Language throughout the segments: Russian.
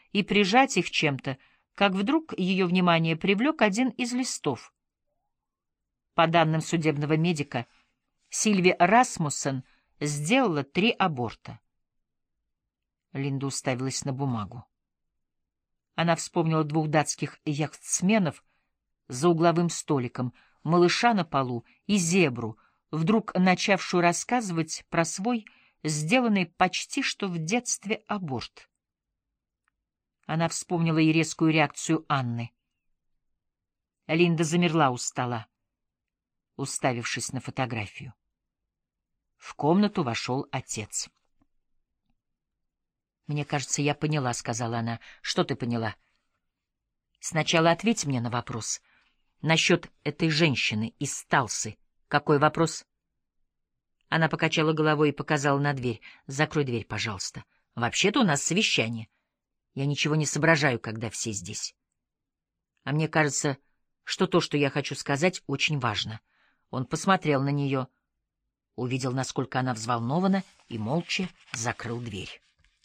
и прижать их чем-то, как вдруг ее внимание привлек один из листов. По данным судебного медика, Сильви Расмуссен сделала 3 аборта. Линда уставилась на бумагу. Она вспомнила 2 датских яхтсменов за угловым столиком, малыша на полу и зебру, вдруг начавшую рассказывать про свой сделанный почти что в детстве аборт. Она вспомнила и резкую реакцию Анны. Линда замерла у стола, уставившись на фотографию. В комнату вошел отец. «Мне кажется, я поняла», — сказала она. «Что ты поняла?» «Сначала ответь мне на вопрос. Насчет этой женщины из Талсы. Какой вопрос?» Она покачала головой и показала на дверь. «Закрой дверь, пожалуйста. Вообще-то у нас совещание. Я ничего не соображаю, когда все здесь. А мне кажется, что то, что я хочу сказать, очень важно». Он посмотрел на нее, увидел, насколько она взволнована, и молча закрыл дверь.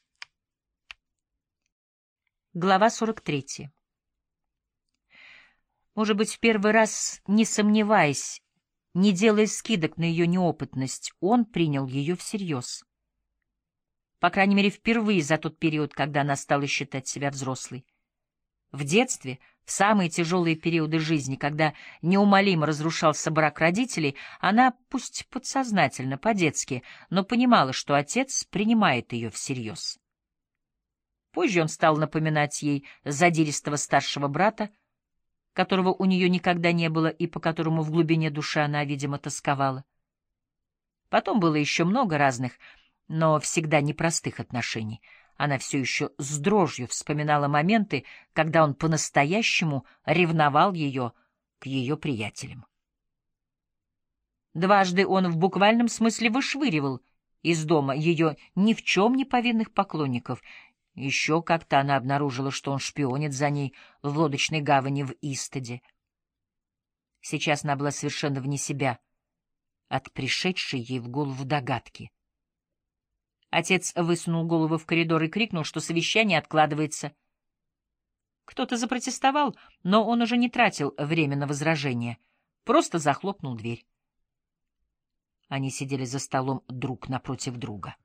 Глава 43. Может быть, в первый раз, не сомневаясь, не делая скидок на ее неопытность, он принял ее всерьез. По крайней мере, впервые за тот период, когда она стала считать себя взрослой. В детстве, в самые тяжелые периоды жизни, когда неумолимо разрушался брак родителей, она, пусть подсознательно, по-детски, но понимала, что отец принимает ее всерьез. Позже он стал напоминать ей задиристого старшего брата, которого у нее никогда не было и по которому в глубине души она, видимо, тосковала. Потом было еще много разных, но всегда непростых отношений. Она все еще с дрожью вспоминала моменты, когда он по-настоящему ревновал ее к ее приятелям. Дважды он в буквальном смысле вышвыривал из дома ее ни в чем не повинных поклонников. Еще как-то она обнаружила, что он шпионит за ней в лодочной гавани в Истеде. Сейчас она была совершенно вне себя от пришедшей ей в голову догадки. Отец высунул голову в коридор и крикнул, что совещание откладывается. Кто-то запротестовал, но он уже не тратил время на возражения, просто захлопнул дверь. Они сидели за столом друг напротив друга.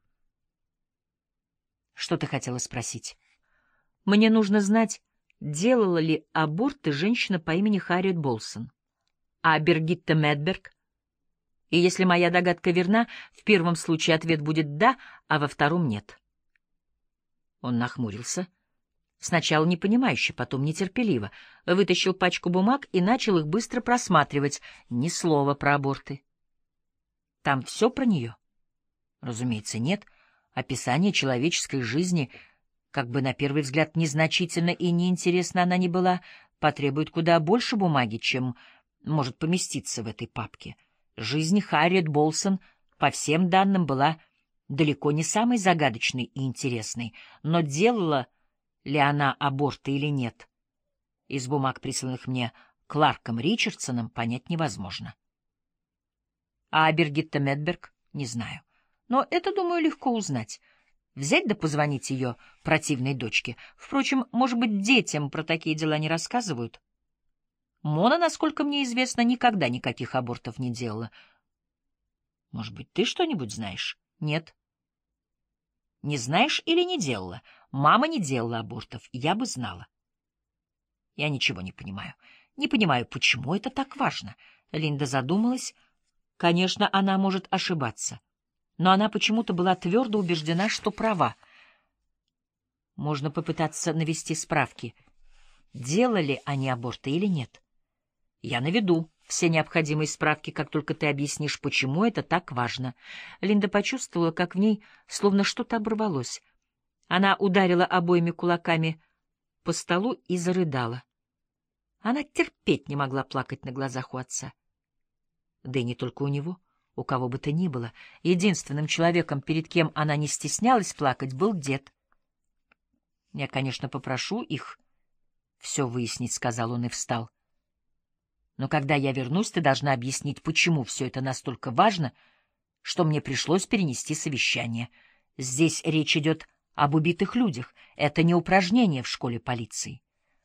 «Что ты хотела спросить?» «Мне нужно знать, делала ли аборты женщина по имени Харриет Болсон, а Бергитта Медберг? И если моя догадка верна, в первом случае ответ будет «да», а во втором «нет». Он нахмурился. Сначала непонимающе, потом нетерпеливо. Вытащил пачку бумаг и начал их быстро просматривать. Ни слова про аборты. Там все про нее? Разумеется, нет. Описание человеческой жизни, как бы на первый взгляд незначительно и неинтересна она ни была, потребует куда больше бумаги, чем может поместиться в этой папке. Жизнь Харриет Болсон, по всем данным, была далеко не самой загадочной и интересной, но делала ли она аборты или нет, из бумаг, присланных мне Кларком Ричардсоном, понять невозможно. А Бергитта Медберг — не знаю. Но это, думаю, легко узнать. Взять да позвонить ее противной дочке. Впрочем, может быть, детям про такие дела не рассказывают. Мона, насколько мне известно, никогда никаких абортов не делала. Может быть, ты что-нибудь знаешь? Нет. Не знаешь или не делала? Мама не делала абортов, я бы знала. Я ничего не понимаю. Не понимаю, почему это так важно. Линда задумалась. Конечно, она может ошибаться. Но она почему-то была твердо убеждена, что права. Можно попытаться навести справки, делали они аборты или нет. Я наведу все необходимые справки, как только ты объяснишь, почему это так важно. Линда почувствовала, как в ней словно что-то оборвалось. Она ударила обоими кулаками по столу и зарыдала. Она терпеть не могла плакать на глазах у отца. Да и не только у него, у кого бы то ни было. Единственным человеком, перед кем она не стеснялась плакать, был дед. «Я, конечно, попрошу их все выяснить», — сказал он и встал. «Но когда я вернусь, ты должна объяснить, почему все это настолько важно, что мне пришлось перенести совещание. Здесь речь идет об убитых людях. Это не упражнение в школе полиции.